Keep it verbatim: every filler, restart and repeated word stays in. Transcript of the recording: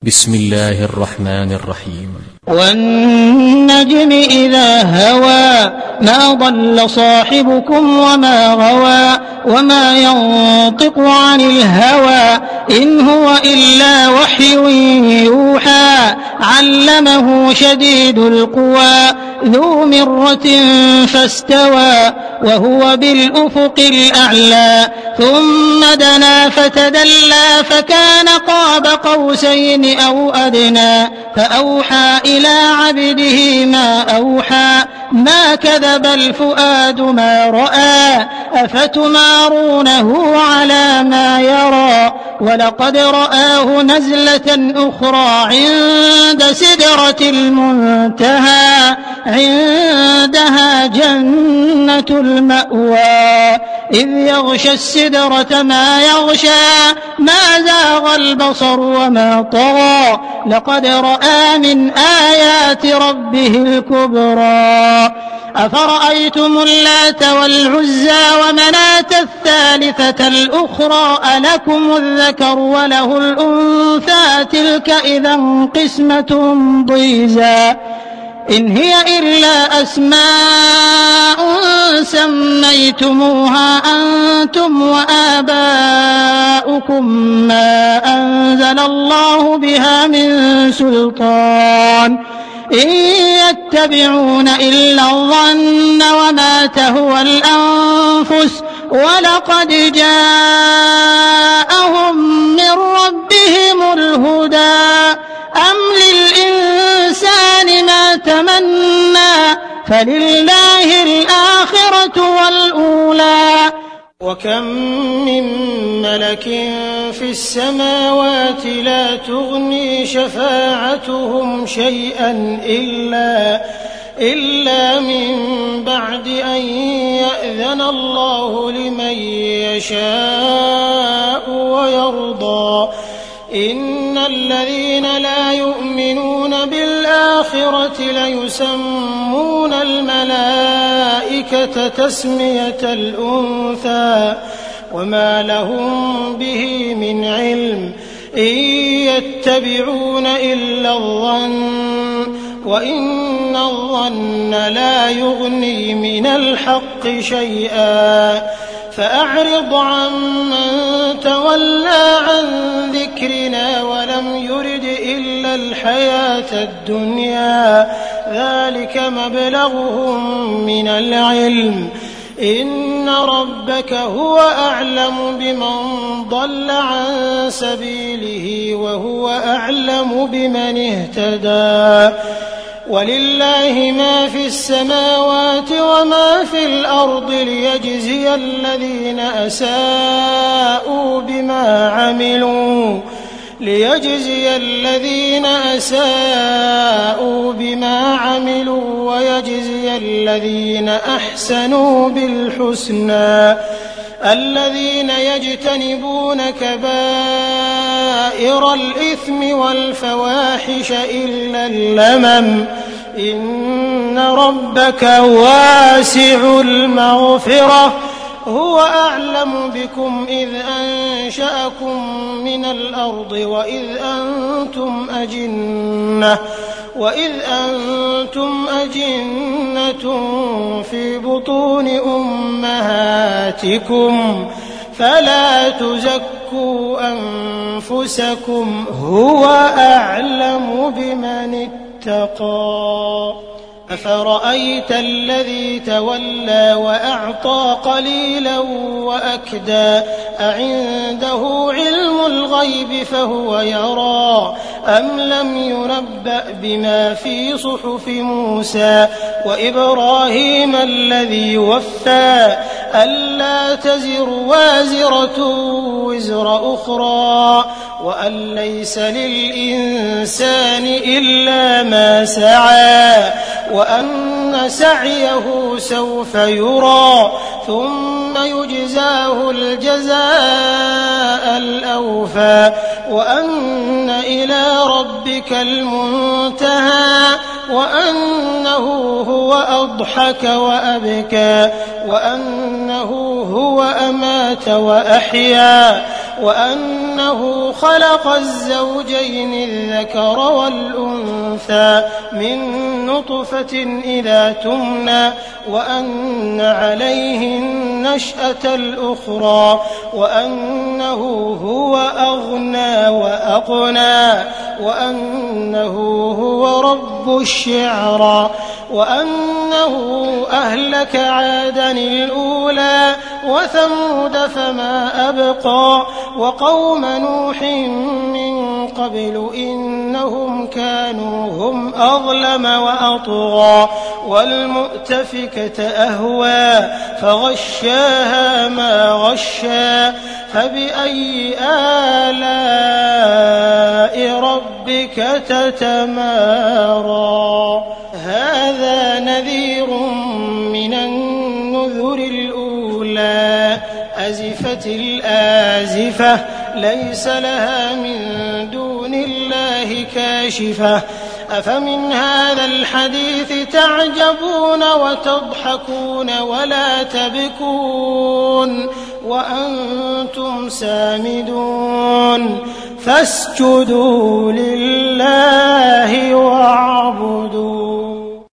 بسم الله الرحمن الرحيم. والنجم إذا هوى ما ضل صاحبكم وما غوى وما ينطق عن الهوى إن هو إلا وحي يوحى علمه شديد القوى ذو مرة فاستوى وهو بالأفق الأعلى ثم دنا فتدلى فكان قاب قوسين أو أدنى فأوحى إلى عبده ما أوحى ما كذب الفؤاد ما رأى أفتمارونه على ما يرى ولقد رآه نزلة أخرى عند سدرة المنتهى عندها جنة المأوى إذ يغشى السدرة ما يغشى ما زاغ البصر وما طغى لقد رأى من آيات ربه الكبرى أفرأيتم اللات والعزى ومناة الثالثة الأخرى ألكم الذكر وله الأنثى تلك إذا قسمة ضيزى إن هي إلا أسماء سميتموها أنتم وآباؤكم ما أنزل الله بها من سلطان إن يتبعون إلا الظن وما تهوى الأنفس ولقد جاءهم من ربهم الهدى أم للإنسان ما تمنى فلله الآخرة والأولى وكم من ملك في السماوات لا تغني شفاعتهم شيئا إلا إلا من بعد أن يأذن الله لمن يشاء ويرضى إن الذين لا يؤمنون بالآخرة ليسمون الملائكة تسمية الأنثى وما لهم به من علم إن يتبعون إلا الظن وإن الظن لا يغني من الحق شيئا فأعرض عمن تولى عن ذكرنا ولم يرد إلا الحياة الدنيا ذلك مبلغهم من العلم إن ربك هو أعلم بمن ضل عن سبيله وهو أعلم بمن اهتدى ولله ما في السماوات وما في الأرض ليجزي الذين أساءوا بما عملوا ليجزي الذين أساءوا بما عملوا ويجزي الذين أحسنوا بالحسنى الذين يجتنبون كبائر الإثم والفواحش إلا اللمم إن ربك واسع المغفرة هو أعلم بكم إذ أنشأكم من الأرض وإذ أنتم أجنة وإذ أنتم أجنة في بطون أمهاتكم فلا تزكوا أنفسكم هو أعلم بمن اتقى أفرأيت الذي تولى وأعطى قليلا وأكدى أعنده علم الغيب فهو يرى أم لم ينبأ بما في صحف موسى وإبراهيم الذي وفى ألا تزر وازرة وزر أخرى وأن ليس للإنسان إلا ما سعى وأن سعيه سوف يرى ثم يجزاه الجزاء الأوفى وأن إلى ربك المنتهى وأنه هو أضحك وأبكى وأنه هو أمات وأحيا وأنه خلق الزوجين الذكر والأنثى من نطفة إذا تمنى وأن عليه النشأة الأخرى وأنه هو أغنى وأقنى وأنه هو رب الشعرى وأنه أهلك عادا الأولى وثمود فما أبقى وقوم نوح من قبل إنهم كانوا هم أظلم وأطغى والمؤتفكة أهوى فغشاها ما غشى فبأي آلاء ربك تتمارى هذا نذير من النذر الأولى أزفت الآزفة ليس لها من دون الله كاشفة أفمن هذا الحديث تعجبون وتضحكون ولا تبكون وأنتم سامدون فاسجدوا لله واعبدوا